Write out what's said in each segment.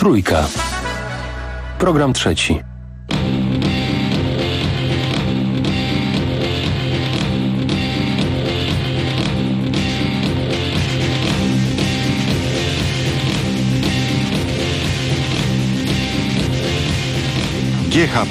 Trójka. Program trzeci. GH+.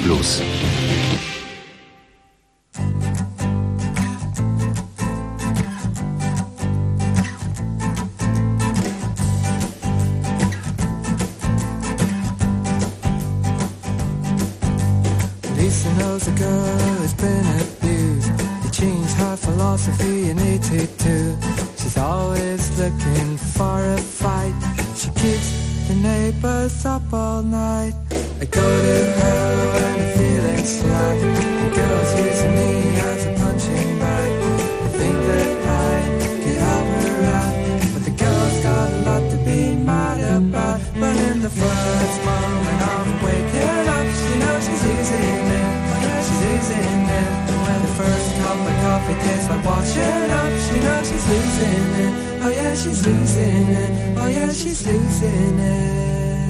Lisa knows a girl who's been abused. They changed her philosophy in 82. She's always looking for a fight. She keeps the neighbors up all night. I go to her when I'm feeling slack. The girl's using me as a punching bag. I think that I can help her out, but the girl's got a lot to be mad about. But in the first moment of waking up, she knows she's losing it. Oh yeah, she's losing it. And when the first cup of coffee tastes like washing up, she knows she's losing it. Oh yeah, she's losing it. Oh yeah, she's losing it.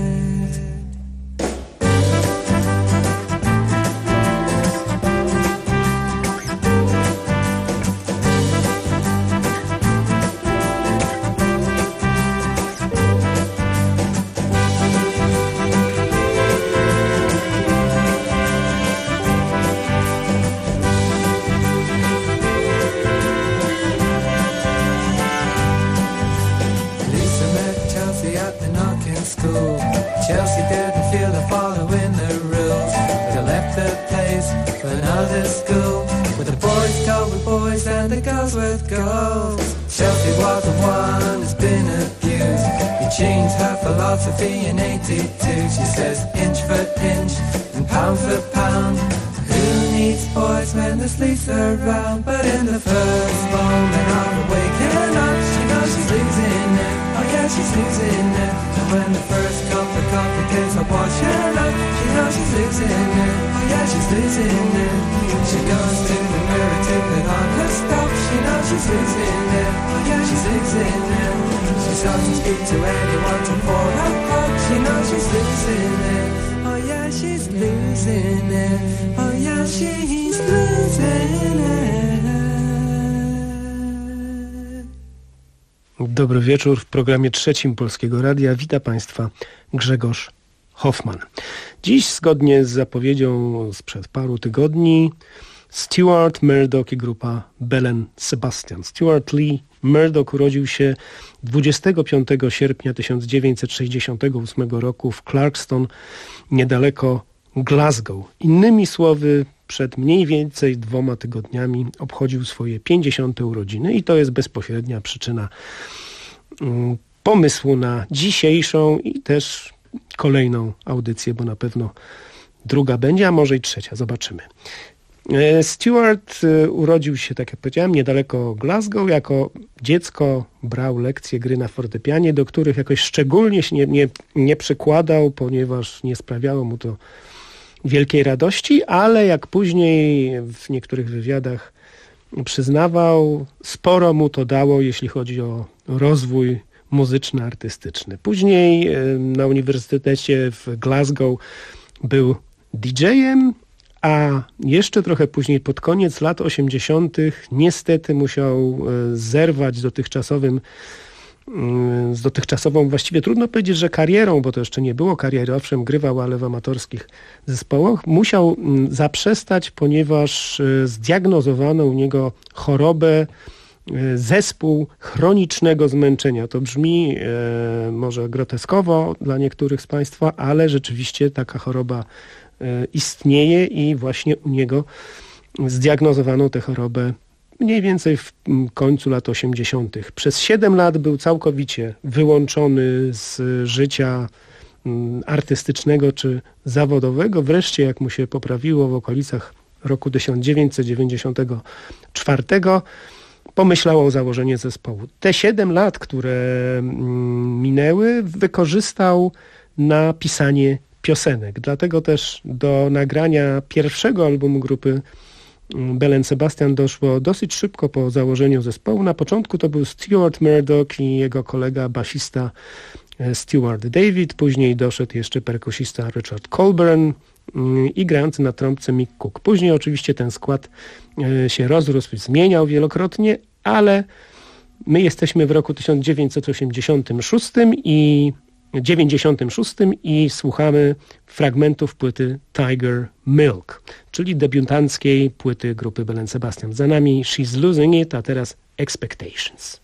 Chelsea didn't feel the following the rules. They left the place for another school, where the boys go with boys and the girls with girls. Chelsea was the one who's been abused. He changed her philosophy in 82. She says inch for inch and pound for pound. Who needs boys when there's Lisa around? But in the first moment of waking up, she knows she's losing it. Oh yeah, she's losing it. And when the first cup of coffee tastes like washing up, she knows she's losing it. Oh yeah, she's losing it. She goes to the mirror to put on her stuff. She knows she's losing it. Oh yeah, she's losing it. She doesn't speak to anyone till 4 o'clock. She knows she's losing it. Oh yeah, she's losing it. Oh yeah, she's losing it. Dobry wieczór w programie trzecim Polskiego Radia. Wita Państwa Grzegorz Hoffman. Dziś, zgodnie z zapowiedzią sprzed paru tygodni, Stuart Murdoch i grupa Belle & Sebastian. Stuart Lee Murdoch urodził się 25 sierpnia 1968 roku w Clarkston, niedaleko Glasgow. Innymi słowy, przed mniej więcej 2 tygodniami obchodził swoje 50. urodziny i to jest bezpośrednia przyczyna pomysłu na dzisiejszą i też kolejną audycję, bo na pewno druga będzie, a może i trzecia. Zobaczymy. Stuart urodził się, tak jak powiedziałem, niedaleko Glasgow. Jako dziecko brał lekcje gry na fortepianie, do których jakoś szczególnie się nie przykładał, ponieważ nie sprawiało mu to wielkiej radości, ale jak później w niektórych wywiadach przyznawał, sporo mu to dało, jeśli chodzi o rozwój muzyczny, artystyczny. Później na Uniwersytecie w Glasgow był DJ-em, a jeszcze trochę później, pod koniec lat 80. niestety musiał zerwać z dotychczasową, właściwie trudno powiedzieć, że karierą, bo to jeszcze nie było kariery, owszem, grywał, ale w amatorskich zespołach. Musiał zaprzestać, ponieważ zdiagnozowano u niego chorobę, zespół chronicznego zmęczenia. To brzmi może groteskowo dla niektórych z Państwa, ale rzeczywiście taka choroba istnieje i właśnie u niego zdiagnozowano tę chorobę mniej więcej w końcu lat 80. Przez 7 lat był całkowicie wyłączony z życia artystycznego czy zawodowego. Wreszcie, jak mu się poprawiło w okolicach roku 1994, pomyślał o założeniu zespołu. Te 7 lat, które minęły, wykorzystał na pisanie piosenek. Dlatego też do nagrania pierwszego albumu grupy Belle & Sebastian doszło dosyć szybko po założeniu zespołu. Na początku to był Stuart Murdoch i jego kolega basista Stuart David, później doszedł jeszcze perkusista Richard Colburn i grający na trąbce Mick Cook. Później oczywiście ten skład się rozrósł, zmieniał wielokrotnie, ale my jesteśmy w roku 1986 i słuchamy fragmentów płyty Tiger Milk, czyli debiutanckiej płyty grupy Belle & Sebastian. Za nami She's Losing It, a teraz Expectations.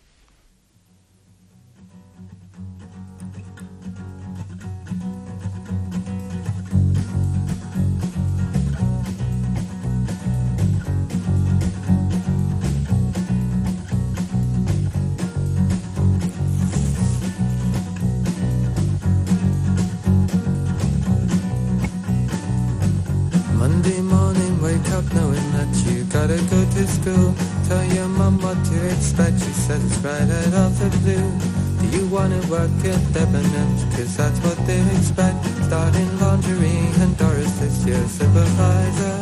Monday morning, wake up knowing that you gotta go to school. Tell your mum what to expect, she says it's right out of the blue. Do you wanna work at Debenhams, cause that's what they expect. Starting lingerie and Doris is your supervisor.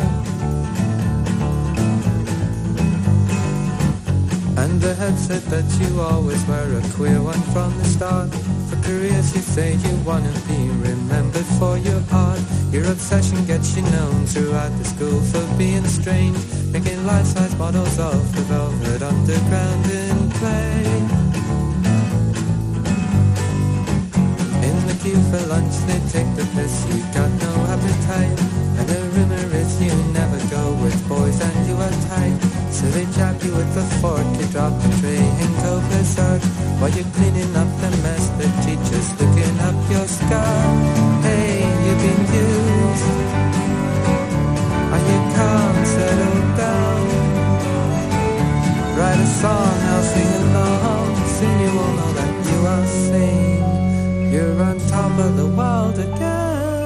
And the head said that you always were a queer one from the start. For careers you say you wanna be remembered for your art. Your obsession gets you known throughout the school for being strange, making life-size models of the velvet underground in play. In the queue for lunch they take the piss, you got no appetite. And the rumor is you never go with boys and you are tight. So they jab you with a fork, you drop the tray and go berserk. While you're cleaning up the mess, the teacher's looking up your skirt. Hey, you've been used. Are you calm, settle down? Write a song, I'll sing along. Soon you will know that you are sane. You're on top of the world again.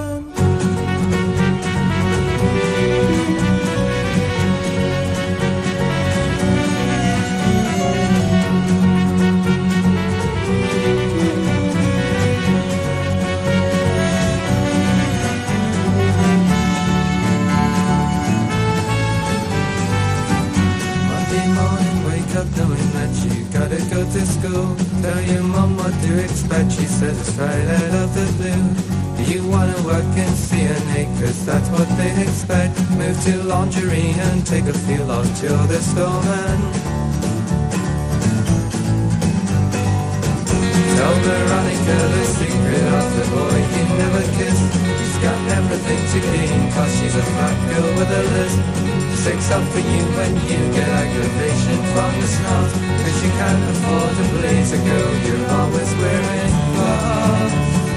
Knowing that you gotta go to school. Tell your mom what to expect, she says it's right out of the blue. Do you wanna work in CNA, cause that's what they expect. Move to lingerie and take a feel off till the stolen. Tell Veronica the secret of the boy you never kissed. She's got everything to gain, cause she's a fat girl with a list. Six up for you when you get aggravation from the snot, cause you can't afford to please a girl you're always wearing clothes.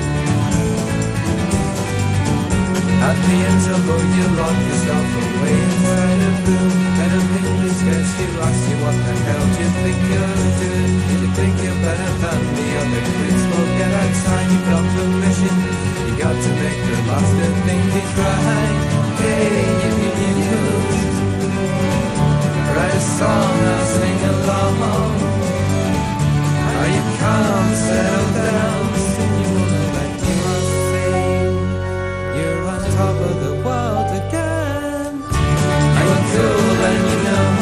At the interval you lock yourself away inside a room, and a mingle scares you, asks you what the hell do you think you're doing. You think you're better than the other kids, well get outside, you got permission. You got to make the master think he's right. Hey, you write a song, I'll sing along. Are you calm, settle down? Soon you will know that you are sane. You're on top of the world again. You're cool and you know.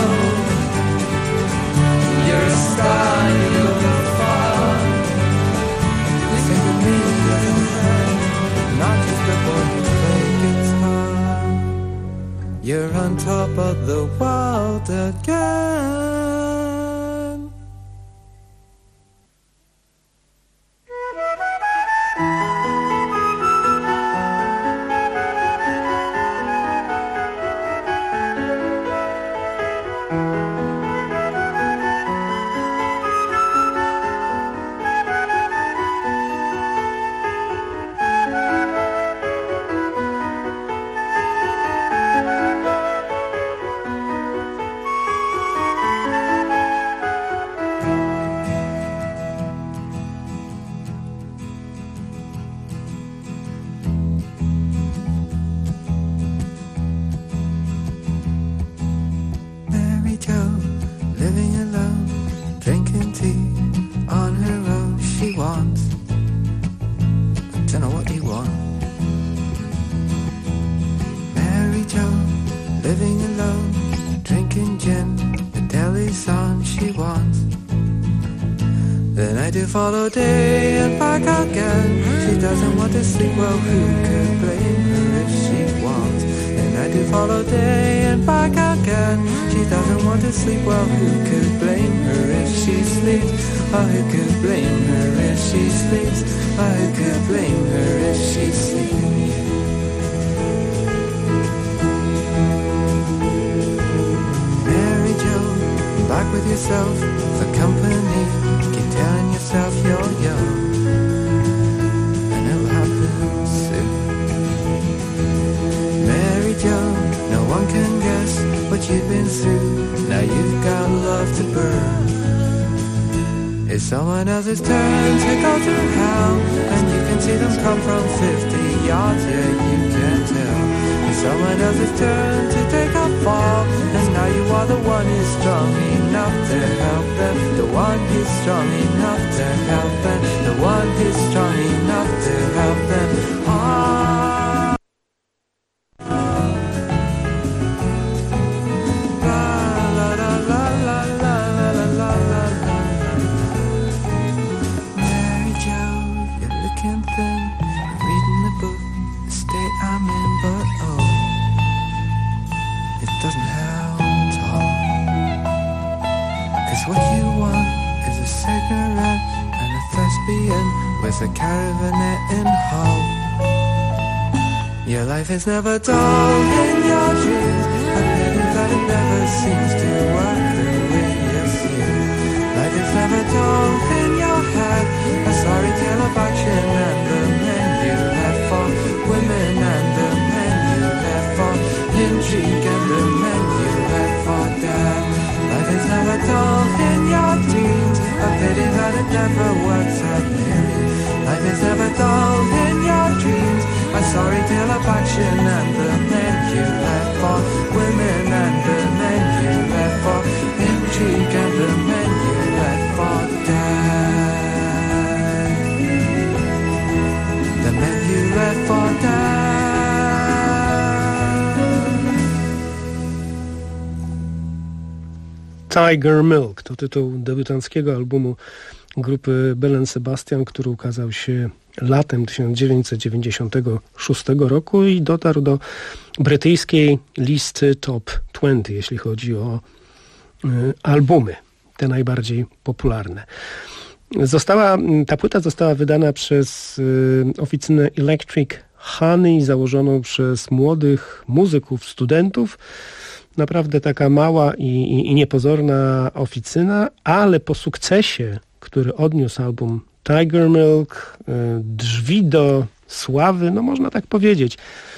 You're a star, you're going far. Listen to me, little friend, not just a boy who plays guitar. You're on top of the world again. follow day and back again. She doesn't want to sleep, well who could blame her if she wants? And I do follow day and back again. She doesn't want to sleep, well who could blame her if she sleeps? Oh, who could blame her if she sleeps? Oh, who could blame her if she sleeps? Mary Jo, back with yourself for company. Keep telling yourself you're young, and it'll happen soon. Mary Jo, no one can guess what you've been through. Now you've got love to burn. It's someone else's turn to go through hell, and you can see them come from 50 yards, yeah, you can tell. It's someone else's turn to take a fall, and now you are the one who's strong enough to help them. The one who's strong enough to help them. The one who's strong enough to help them. With a caravanette in Hull. Your life is never dull in your dreams. I pity that it never seems to work the way you feel. Life is never dull in your head. A sorry tale of action and the men you left for, women and the men you left for, intrigue and the men you left for dead. Life is never dull in your dreams. I pity that it never works out nearly. Life is never dull in your dreams. A sorry tale of action and the men you left for, women and the men you left for, intrigue and the men you left for dead. The men you left for dead. Tiger Milk to tytuł debiutanckiego albumu grupy Belle & Sebastian, który ukazał się latem 1996 roku i dotarł do brytyjskiej listy Top 20, jeśli chodzi o albumy, te najbardziej popularne. Ta płyta została wydana przez oficynę Electric Honey, założoną przez młodych muzyków, studentów. Naprawdę taka mała i niepozorna oficyna, ale po sukcesie, który odniósł album Tiger Milk, drzwi do sławy, no można tak powiedzieć,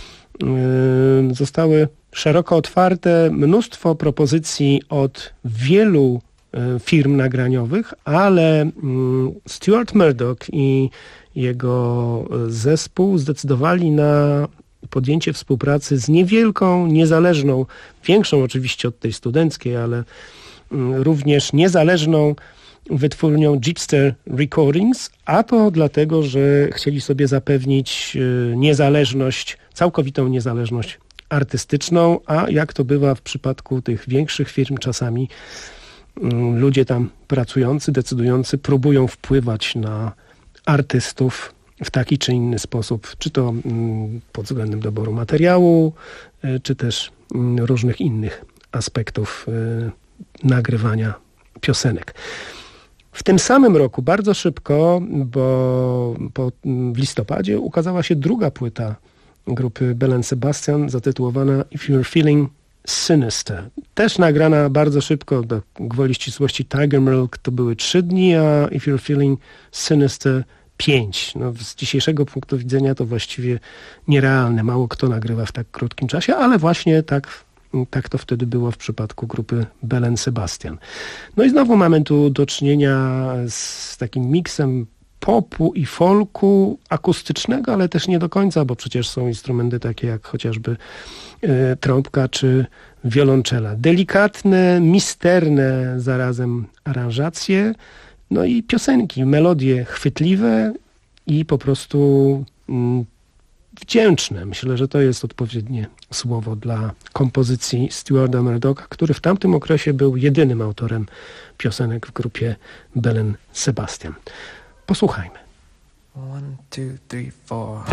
zostały szeroko otwarte. Mnóstwo propozycji od wielu firm nagraniowych, ale Stuart Murdoch i jego zespół zdecydowali na podjęcie współpracy z niewielką, niezależną, większą oczywiście od tej studenckiej, ale również niezależną wytwórnią Jeepster Recordings, a to dlatego, że chcieli sobie zapewnić niezależność, całkowitą niezależność artystyczną, a jak to bywa w przypadku tych większych firm, czasami ludzie tam pracujący, decydujący próbują wpływać na artystów w taki czy inny sposób, czy to pod względem doboru materiału, czy też różnych innych aspektów nagrywania piosenek. W tym samym roku, bardzo szybko, bo w listopadzie ukazała się druga płyta grupy Belle & Sebastian zatytułowana If You're Feeling Sinister. Też nagrana bardzo szybko, gwoli ścisłości Tiger Milk to były 3 dni, a If You're Feeling Sinister 5. No, z dzisiejszego punktu widzenia to właściwie nierealne. Mało kto nagrywa w tak krótkim czasie, ale właśnie tak to wtedy było w przypadku grupy Belle & Sebastian. No i znowu mamy tu do czynienia z takim miksem popu i folku akustycznego, ale też nie do końca, bo przecież są instrumenty takie jak chociażby trąbka czy wiolonczela. Delikatne, misterne zarazem aranżacje, no i piosenki, melodie chwytliwe i po prostu wdzięczne. Myślę, że to jest odpowiednie słowo dla kompozycji Stuarta Murdocha, który w tamtym okresie był jedynym autorem piosenek w grupie Belle & Sebastian. Posłuchajmy. 1, 2, 3, 4.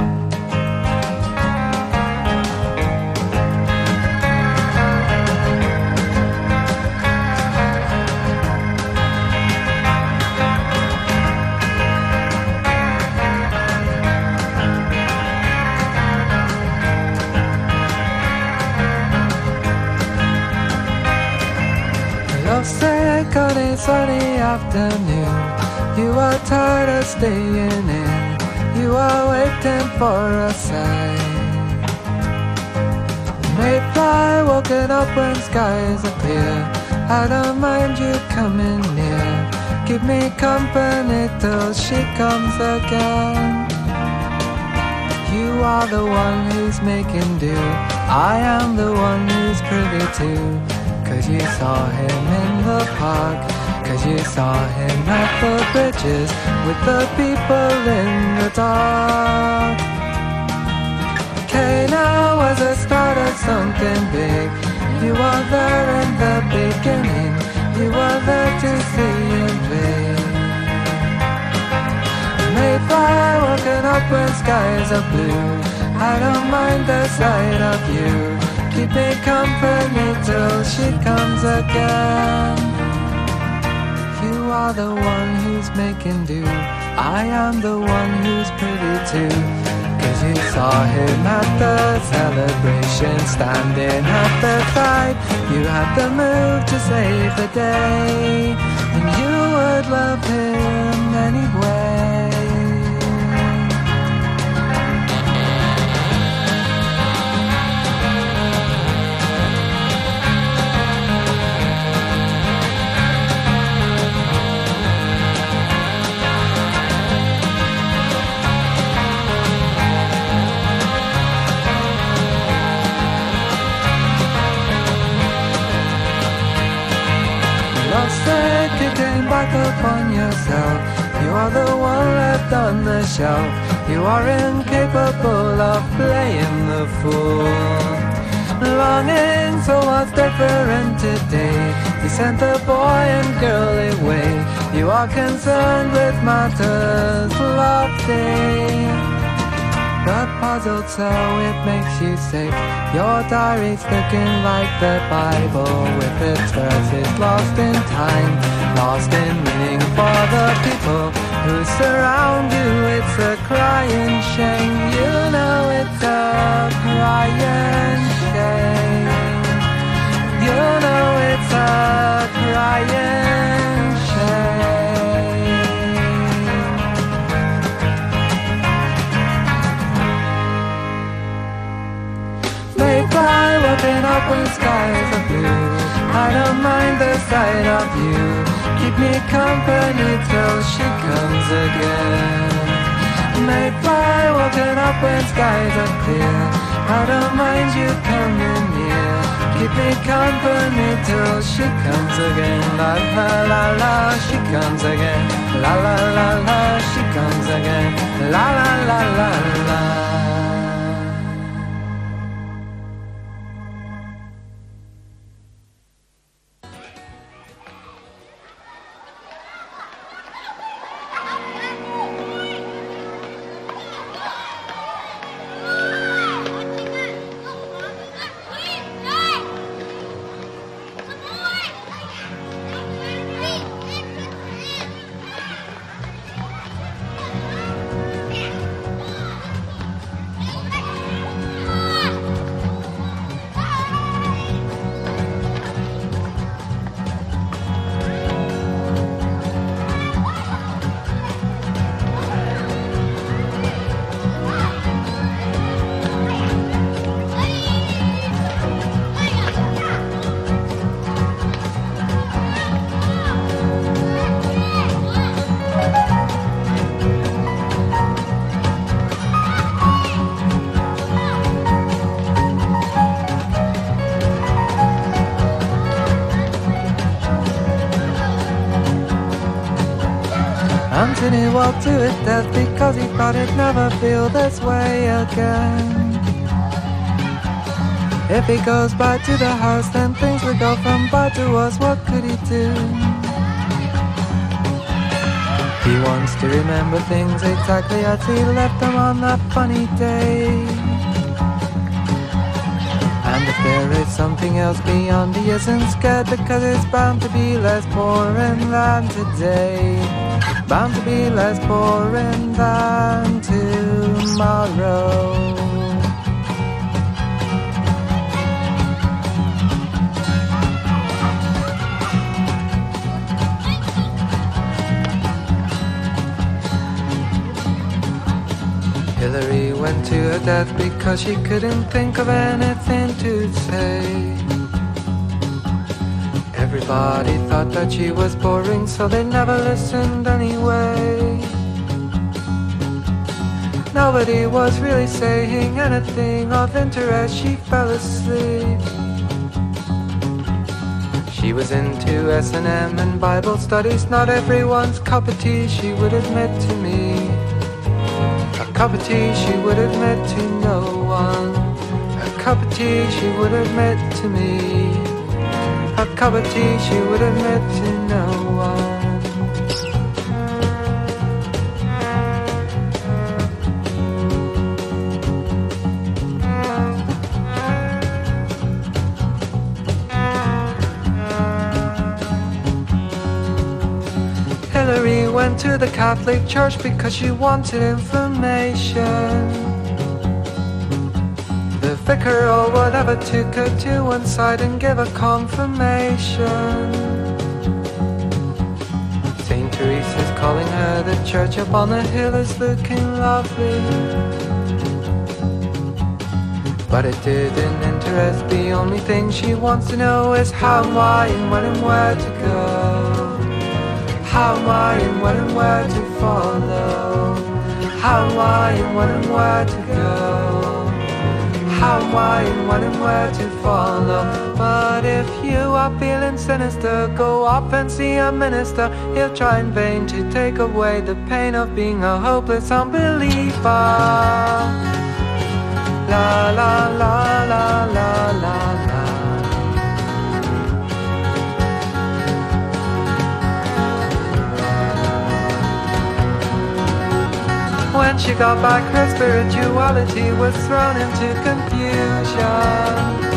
Lovesick on a sunny afternoon. You are tired of staying in. You are waiting for a sign. Mayfly woken up when skies appear. I don't mind you coming near. Give me company till she comes again. You are the one who's making do. I am the one who's privy to. 'Cause you saw him in the park, 'cause you saw him at the bridges with the people in the dark. Okay, now was the start of something big. You were there in the beginning. You were there to see him play. Mayfly woken up when skies are blue. I don't mind the sight of you. Keep me company till she comes again. You are the one who's making do. I am the one who's privy to. 'Cause you saw him at the celebration, standing at the side. You had the move to save the day, and you would love him anyway. You came back upon yourself. You are the one left on the shelf. You are incapable of playing the fool. Longing so what's different today. You sent the boy and girl away. You are concerned with matters lofty, but puzzled so it makes you sick. Your diary's looking like the Bible, with its verses lost in time, lost in meaning for the people who surround you. It's a crying shame, you know it's a crying shame. You know it's a crying shame. Mayfly woken up when skies are blue. I don't mind the sight of you. Keep me company till she comes again. Mayfly woken up when skies are clear. I don't mind you coming near. Keep me company till she comes again. La la la la, she comes again. La la la la, she comes again. La la la la la. Anthony walked to his death because he thought he'd never feel this way again. If he goes back to the house, then things would go from bad to worse. What could he do? He wants to remember things exactly as he left them on that funny day. And if there is something else beyond, he isn't scared, because it's bound to be less boring than today. Bound to be less boring than tomorrow. Hillary went to her death because she couldn't think of anything to say. Everybody thought that she was boring, so they never listened anyway. Nobody was really saying anything of interest. She fell asleep. She was into S&M and Bible studies, not everyone's cup of tea, she would admit to me. A cup of tea she would admit to no one. A cup of tea she would admit to me. A cup of tea she would admit to no one. Hillary went to the Catholic Church because she wanted information. The vicar or whatever took her to one side and gave her confirmation. Saint Teresa's calling her the church up on the hill is looking lovely. But it didn't interest, the only thing she wants to know is how and why and when and where to go. How, why, and when and where to follow. How, why, and when and where to go. How, why, and when and where to follow. But if you are feeling sinister, go up and see a minister. He'll try in vain to take away the pain of being a hopeless unbeliever. La la la la la la la. When she got back, her spirituality was thrown into confusion.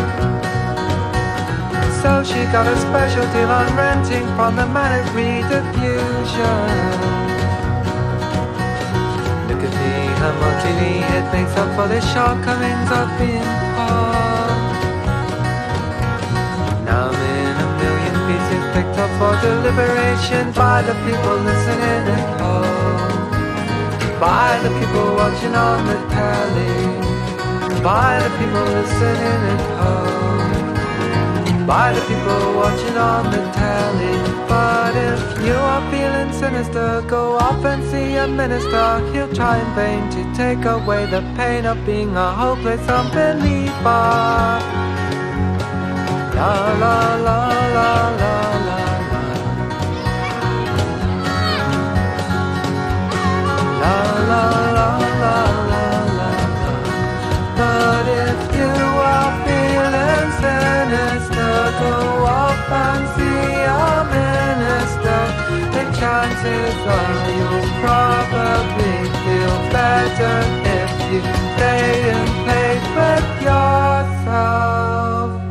So she got a special deal on renting from the Manic Rediffusion. Look at me, I'm lucky, it makes up for the shortcomings of being poor. Now I'm in a million pieces picked up for deliberation by the people listening at home. By the people watching on the telly. By the people listening at home. By the people watching on the telly. But if you are feeling sinister, go up and see a minister. He'll try in vain to take away the pain of being a hopeless unbeliever. La la la la la la. La la la la la la. But if you are feeling sinister, go up and see a minister. The chances are you'll probably feel better if you stay in place with yourself.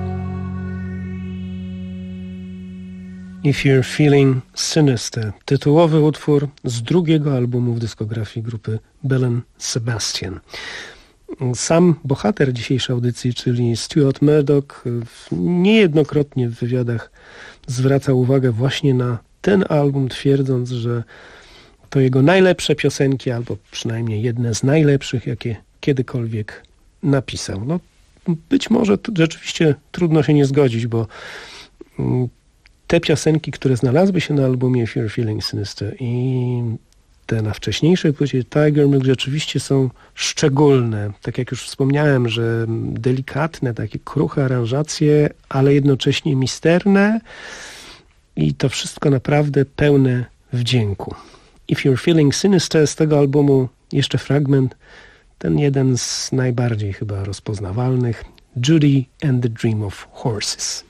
If You're Feeling Sinister, tytułowy utwór z drugiego albumu w dyskografii grupy Bell and Sebastian. Sam bohater dzisiejszej audycji, czyli Stuart Murdoch, niejednokrotnie w wywiadach zwracał uwagę właśnie na ten album, twierdząc, że to jego najlepsze piosenki, albo przynajmniej jedne z najlepszych, jakie kiedykolwiek napisał. No, być może rzeczywiście trudno się nie zgodzić, bo te piosenki, które znalazły się na albumie If You're Feeling Sinister i te na wcześniejszej płycie Tiger Milk rzeczywiście są szczególne. Tak jak już wspomniałem, że delikatne, takie kruche aranżacje, ale jednocześnie misterne i to wszystko naprawdę pełne wdzięku. If You're Feeling Sinister z tego albumu jeszcze fragment, ten jeden z najbardziej chyba rozpoznawalnych, Judy and the Dream of Horses.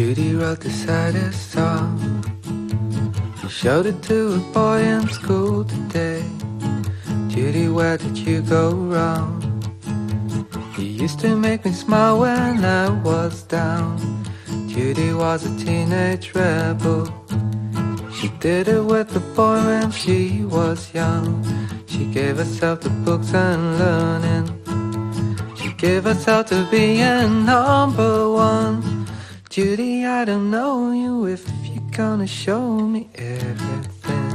Judy wrote the saddest song. She showed it to a boy in school today. Judy, where did you go wrong? You used to make me smile when I was down. Judy was a teenage rebel. She did it with a boy when she was young. She gave herself to books and learning. She gave herself to being number one. Judy, I don't know you if you're gonna show me everything.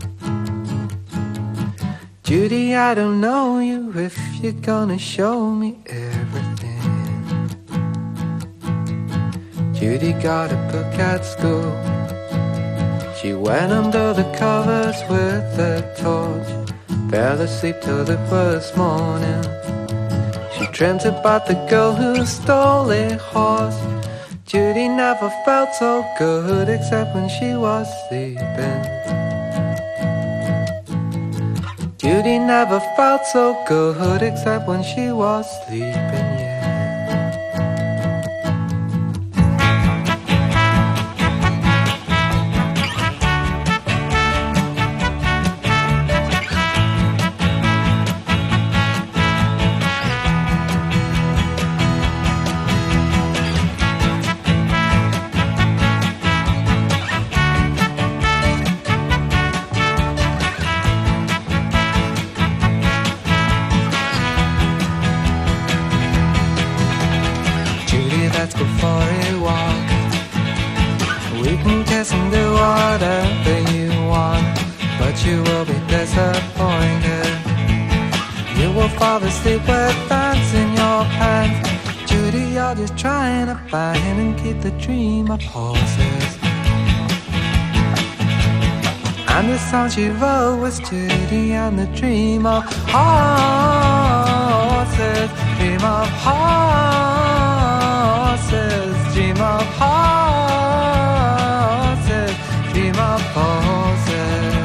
Judy, I don't know you if you're gonna show me everything. Judy got a book at school. She went under the covers with a torch. Fell asleep till the first morning. She dreamt about the girl who stole a horse. Judy never felt so good except when she was sleeping. Judy never felt so good except when she was sleeping, yeah. Let's go for a walk. We can kiss and do whatever you want, but you will be disappointed. You will fall asleep with pants in your pants. Judy, you're just trying to find and keep the dream of horses. And the song she wrote was Judy and the dream of horses. Dream of horses, dream of horses, dream of horses.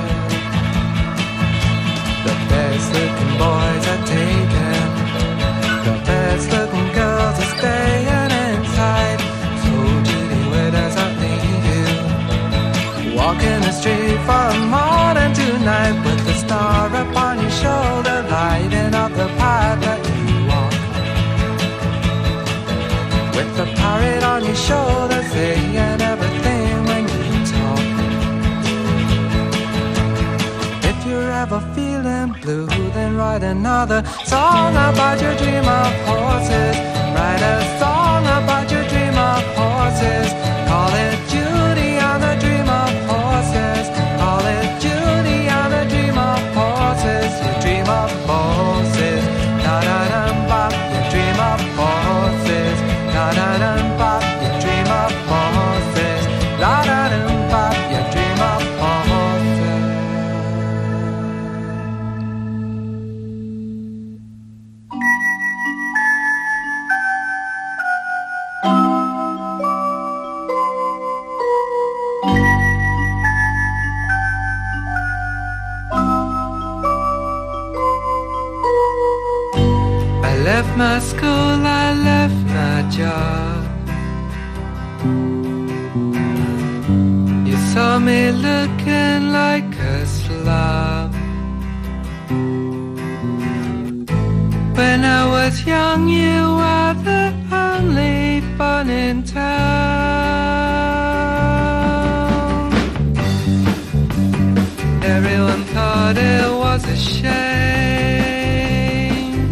The best looking boys are taken, the best looking girls are staying inside. So Judy, where does that lead you? Walking the street from morning to night, with the star upon your shoulder, lighting up the path that you walk. With the parrot on your shoulder, saying everything when you talk. If you're ever feeling blue, then write another song about your dream of horses. Write a song about your dream of horses. Call it Judy and the dream of horses. Call it Judy and the dream of horses. Your dream of horses. Da-da-dum-bop, your dream of horses. La-da-dum-bop, your dream of horses. La-da-dum-bop, your dream of horses. I left my school, I left my job. You saw me looking like a slob. When I was young, you were the only fun in town. Everyone thought it was a shame,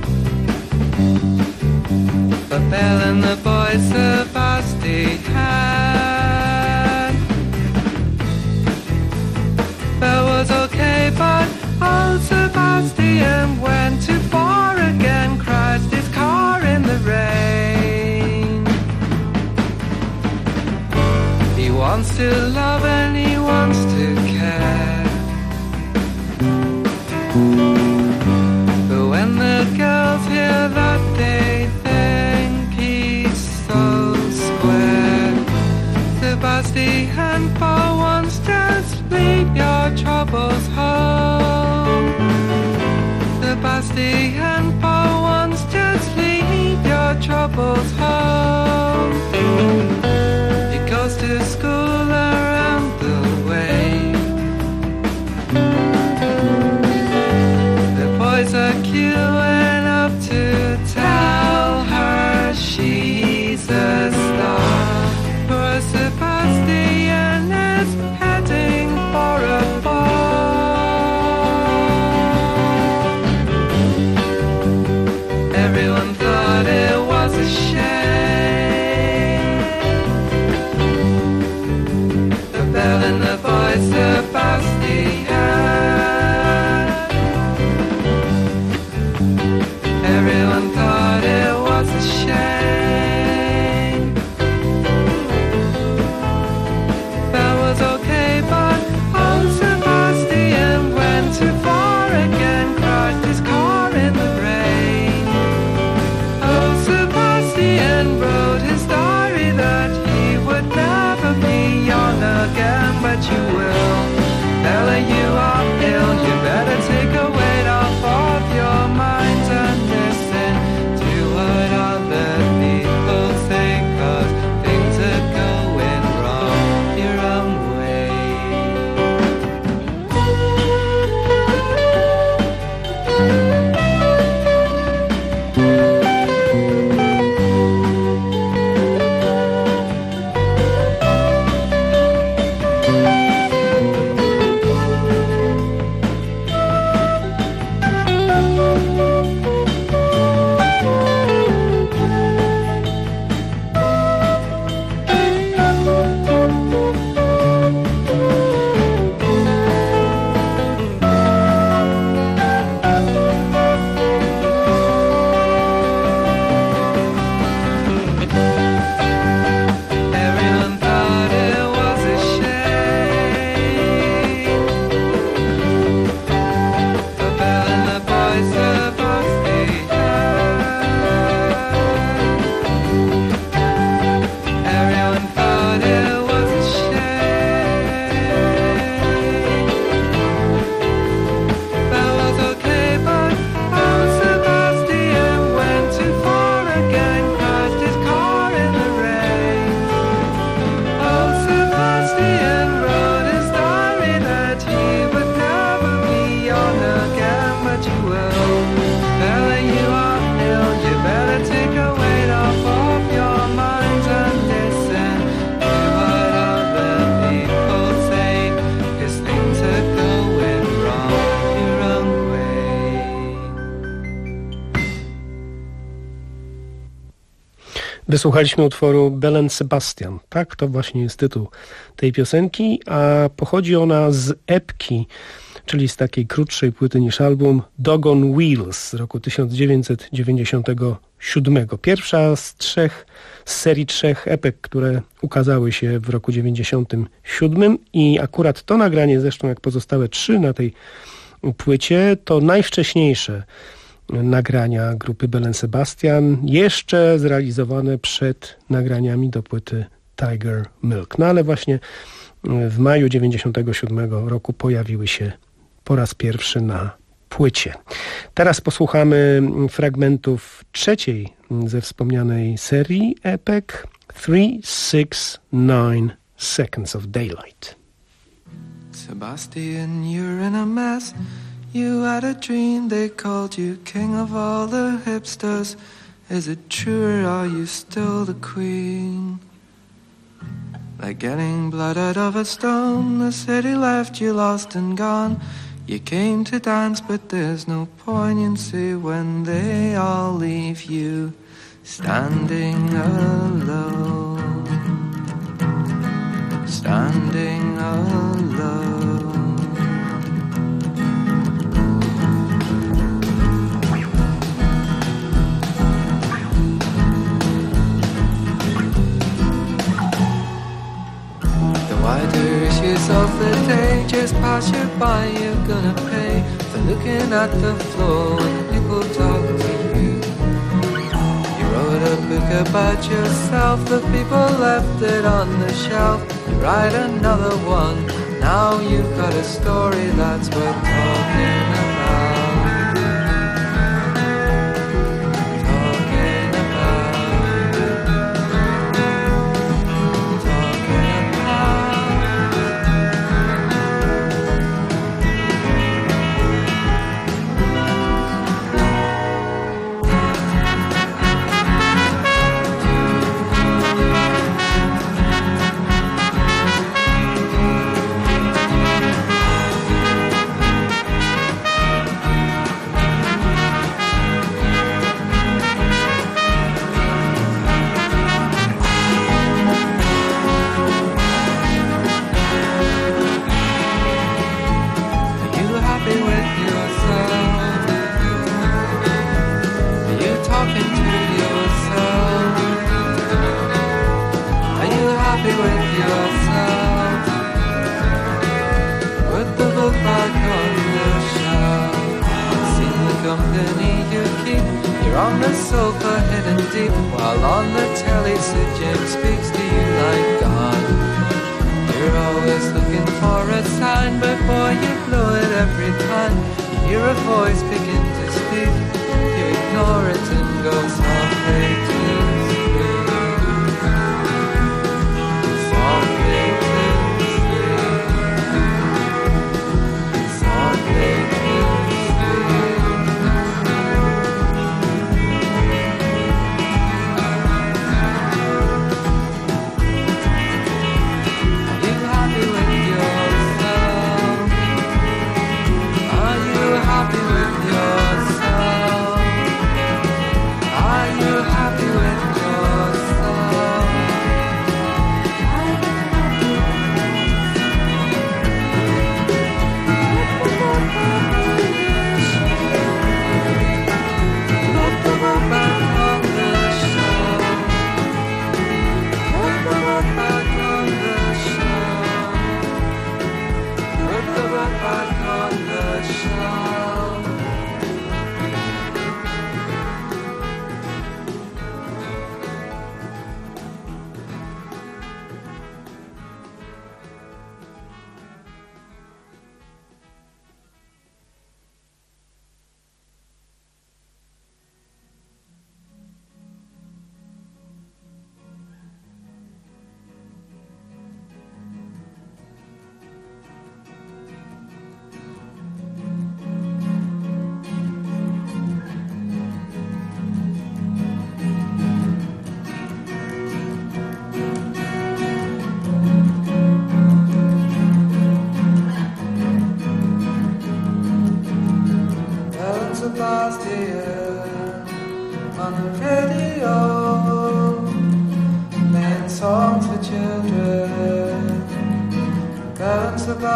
but Belle and the boys Sebastian. Belle was okay, but old Sebastian went too far again, crashed his car in the rain. He wants to love and he wants to care, but when the girls hear that, they think he's so square. Sebastian, for once, just leave your troubles home. Sebastian, for once, just leave your troubles home. He goes Wysłuchaliśmy utworu Belle & Sebastian. Tak, to właśnie jest tytuł tej piosenki, a pochodzi ona z epki, czyli z takiej krótszej płyty niż album, Dog on Wheels z roku 1997. Pierwsza z serii 3 epek, które ukazały się w roku 1997 i akurat to nagranie, zresztą jak pozostałe 3 na tej płycie, to najwcześniejsze nagrania grupy Belle & Sebastian, jeszcze zrealizowane przed nagraniami do płyty Tiger Milk. No ale właśnie w maju 1997 roku pojawiły się po raz pierwszy na płycie. Teraz posłuchamy fragmentów trzeciej ze wspomnianej serii epek 369 Seconds of Daylight. Sebastian, you're in a mess. You had a dream, they called you king of all the hipsters. Is it true or are you still the queen? Like getting blood out of a stone, the city left you lost and gone. You came to dance, but there's no poignancy when they all leave you standing alone. Standing alone. Wider issues of the day just pass you by, you're gonna pay for looking at the floor when people talk to you. You wrote a book about yourself, the people left it on the shelf. You write another one, now you've got a story that's worth talking about. On the sofa, hidden deep, while on the telly Sir James speaks to you like God. You're always looking for a sign, but boy, you blow it every time. You hear a voice begin to speak, you ignore it and go softly to sleep. Softly to sleep. Softly to sleep. Happy with yourself? Are you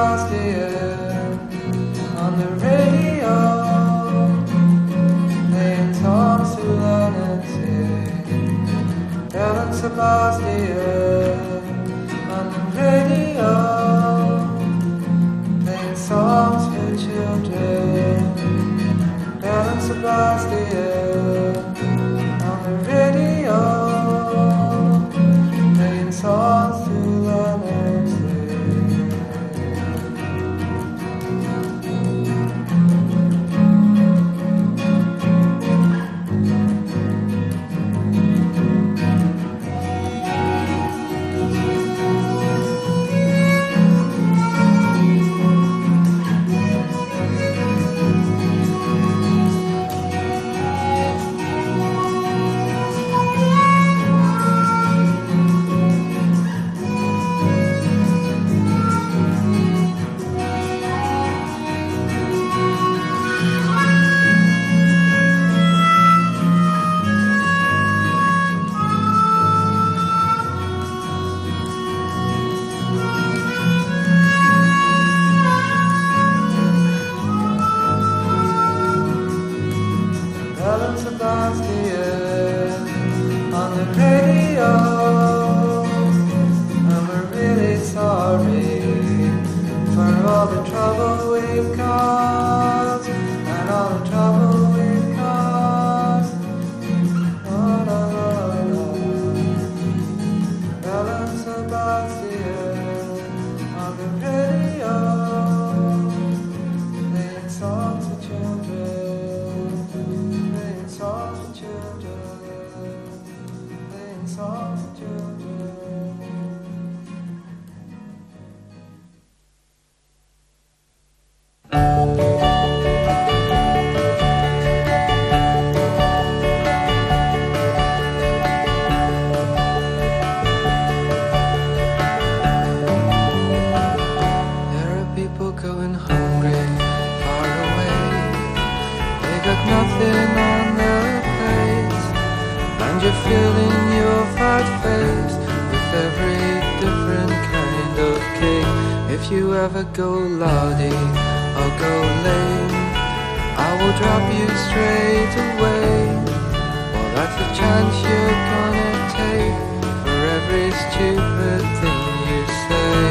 Sebastian on the radio, playing songs to learn and sing. Belen Sebastian on the radio, playing songs for children. Belen Sebastian on the radio, playing songs to learn and sing. Belen Sebastian on the radio, and we're really sorry for all the trouble we've caused, and all the trouble we've caused. Oh, la, la, la. Belen Sebastian on the radio, playing songs for children, playing songs for children, playing songs for children. There are people going hungry, far away. They got nothing on their plates, and you're filling your fat face with every different kind of cake. If you ever go loudy or go lame, I will drop you straight away. Well, that's a chance you're gonna take for every stupid thing you say.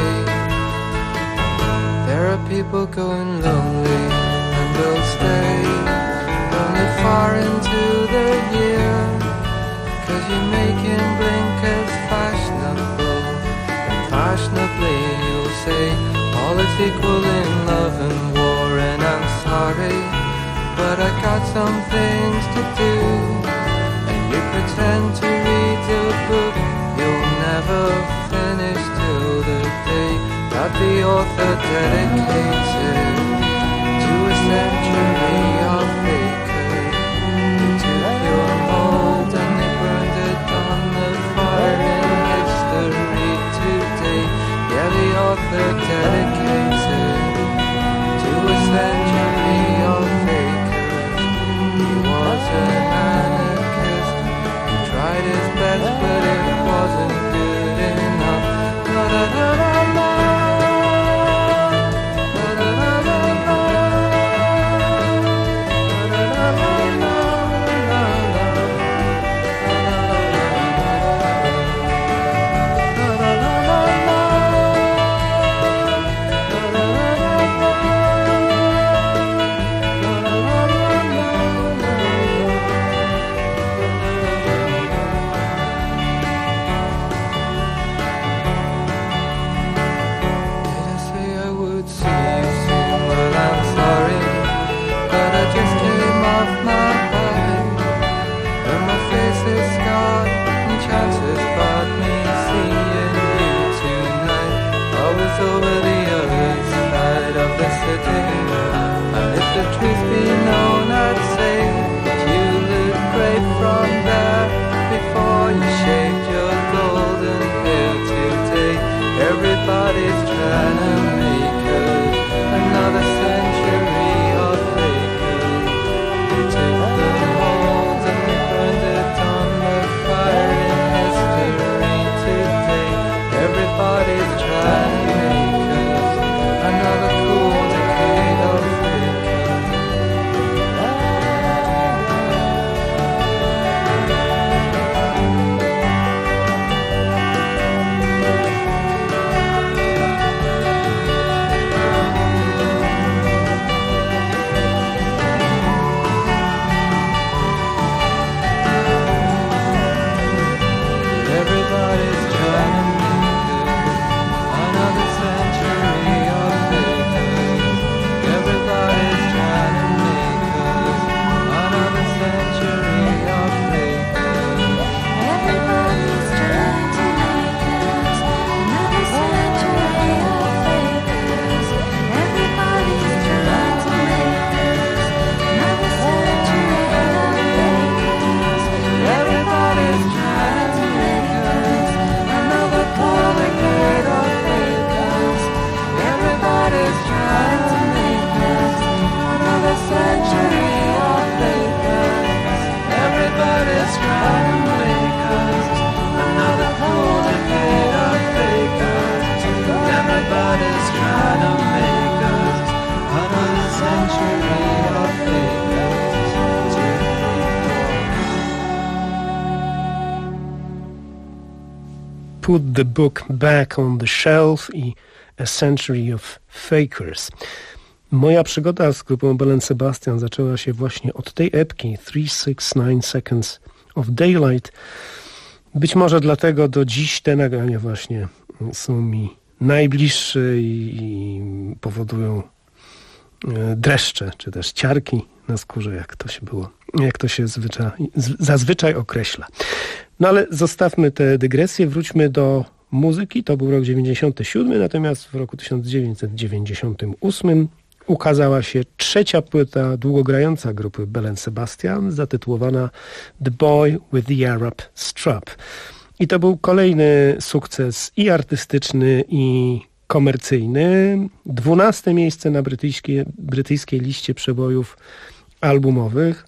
There are people going lonely and will stay only far into the year, 'cause you make him blink as fashionable, and fashionably you'll say all is equal in love and war. And I'm sorry, but I got some things to do, and you pretend to read a book you'll never finish till the day that the author dedicated to a century of hatred. They took your mold and they burned it on the fire in history today. Yeah, the author dedicated to a century of hatred. He was an anarchist, he tried his best but it wasn't good enough. La da da da da. Put the Book Back on the Shelf i A Century of Fakers. Moja przygoda z grupą Belle & Sebastian zaczęła się właśnie od tej epki 369 Seconds of Daylight. Być może dlatego do dziś te nagrania właśnie są mi najbliższe i powodują dreszcze, czy też ciarki na skórze, jak to się zazwyczaj określa. No ale zostawmy te dygresje, wróćmy do muzyki. To był rok 97, natomiast w roku 1998 ukazała się trzecia płyta długogrająca grupy Belle & Sebastian, zatytułowana The Boy with the Arab Strap. I to był kolejny sukces i artystyczny, i komercyjny. 12 miejsce na brytyjskiej liście przebojów albumowych.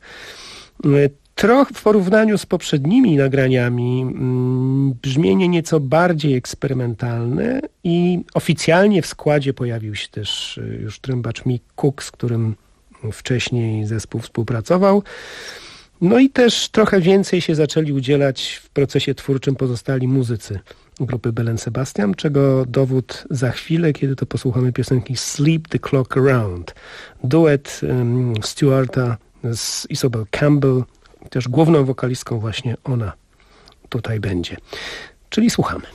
Trochę w porównaniu z poprzednimi nagraniami brzmienie nieco bardziej eksperymentalne i oficjalnie w składzie pojawił się też już trębacz Mick Cook, z którym wcześniej zespół współpracował. No i też trochę więcej się zaczęli udzielać w procesie twórczym pozostali muzycy grupy Belle & Sebastian, czego dowód za chwilę, kiedy to posłuchamy piosenki Sleep the Clock Around. Duet Stewarta z Isobel Campbell, też główną wokalistką właśnie ona tutaj będzie. Czyli słuchamy.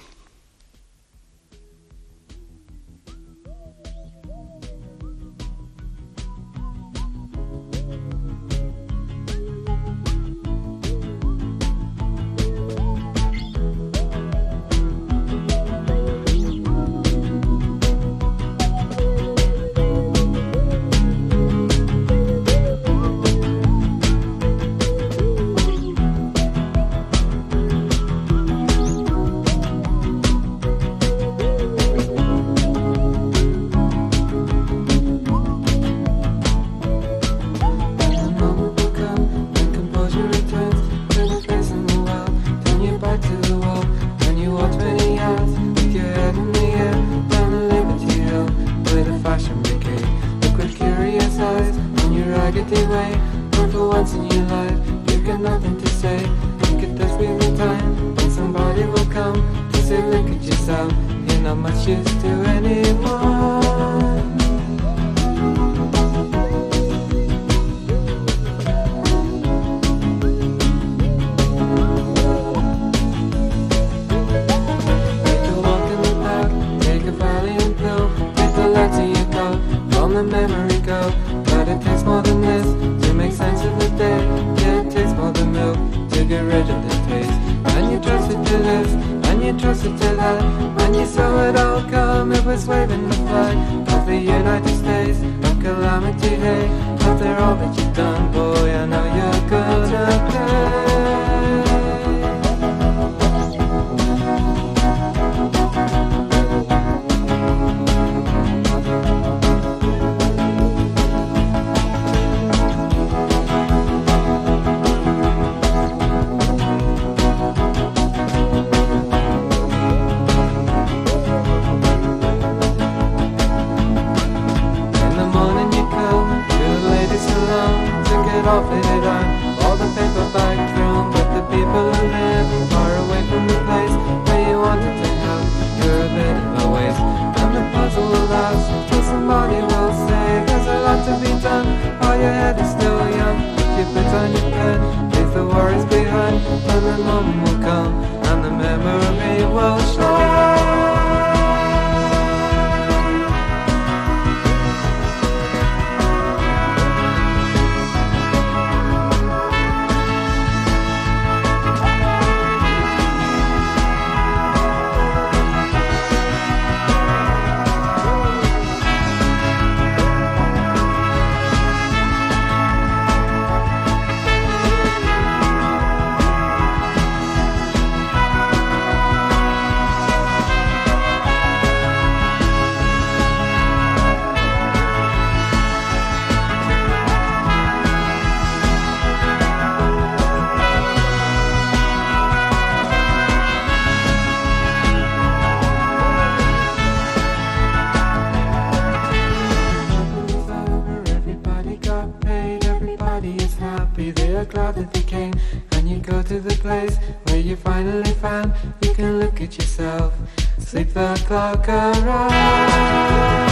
glad that they came, and you go to the place where you finally found you can look at yourself, sleep the clock around.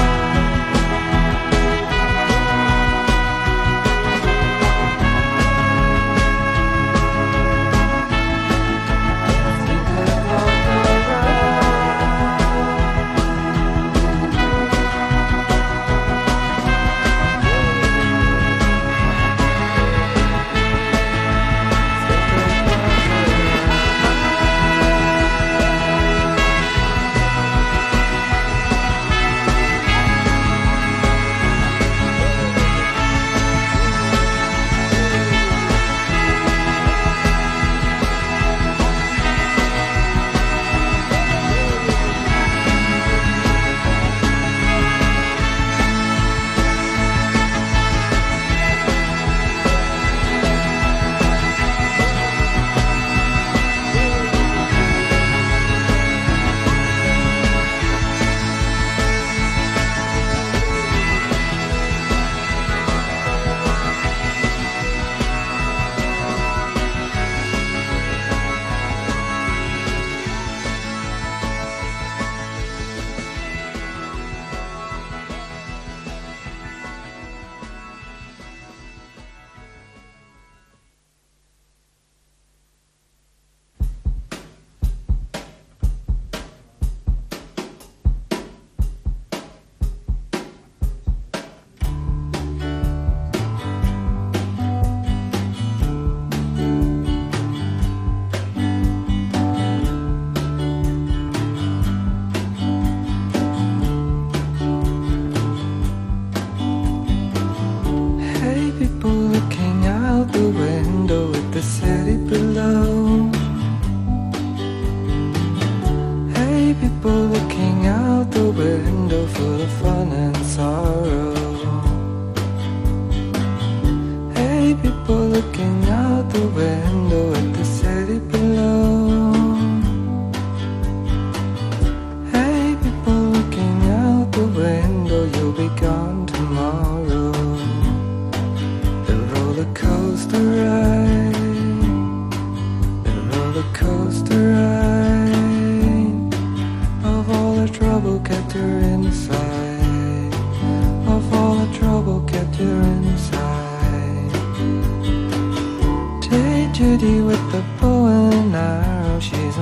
Judy with the bow and arrow, she's a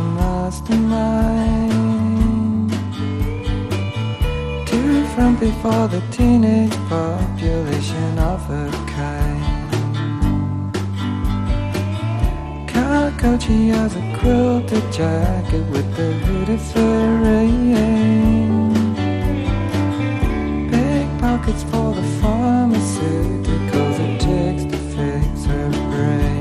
mastermind. Too frumpy for the teenage population of her kind. Calicochi has a quilted jacket with the hooded rain. Big pockets for the pharmaceuticals it takes to fix her brain.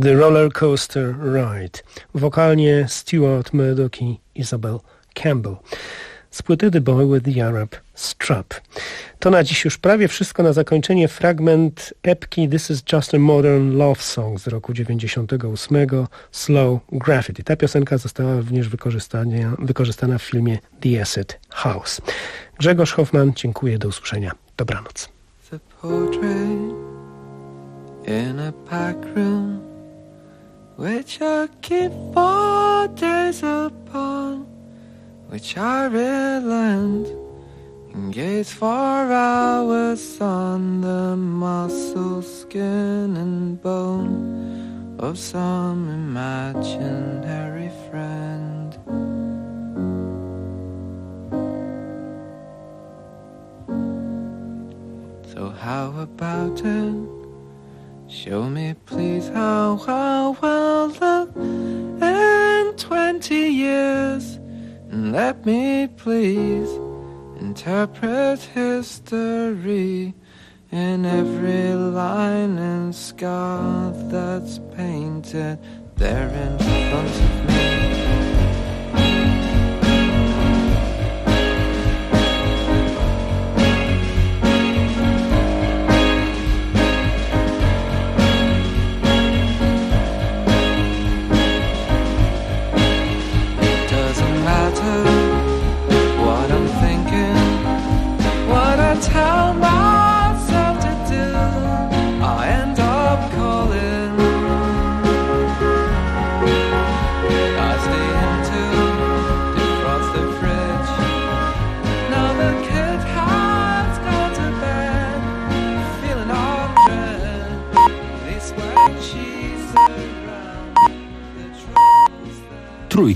The Roller Coaster Ride. Wokalnie Stuart Murdoch i Isabel Campbell. Z płyty The Boy with the Arab Strap. To na dziś już prawie wszystko. Na zakończenie fragment epki This is Just a Modern Love Song z roku 98, Slow Graffiti. Ta piosenka została również wykorzystana w filmie The Acid House. Grzegorz Hoffman, dziękuję, do usłyszenia. Dobranoc. The portrait in a back room which I keep 4 days upon, which I relent and gaze for hours on the muscle, skin and bone of some imaginary friend. So how about it? Show me please how well look in 20 years, and let me please interpret history in every line and scar that's painted there in front of me. What I'm thinking, what I tell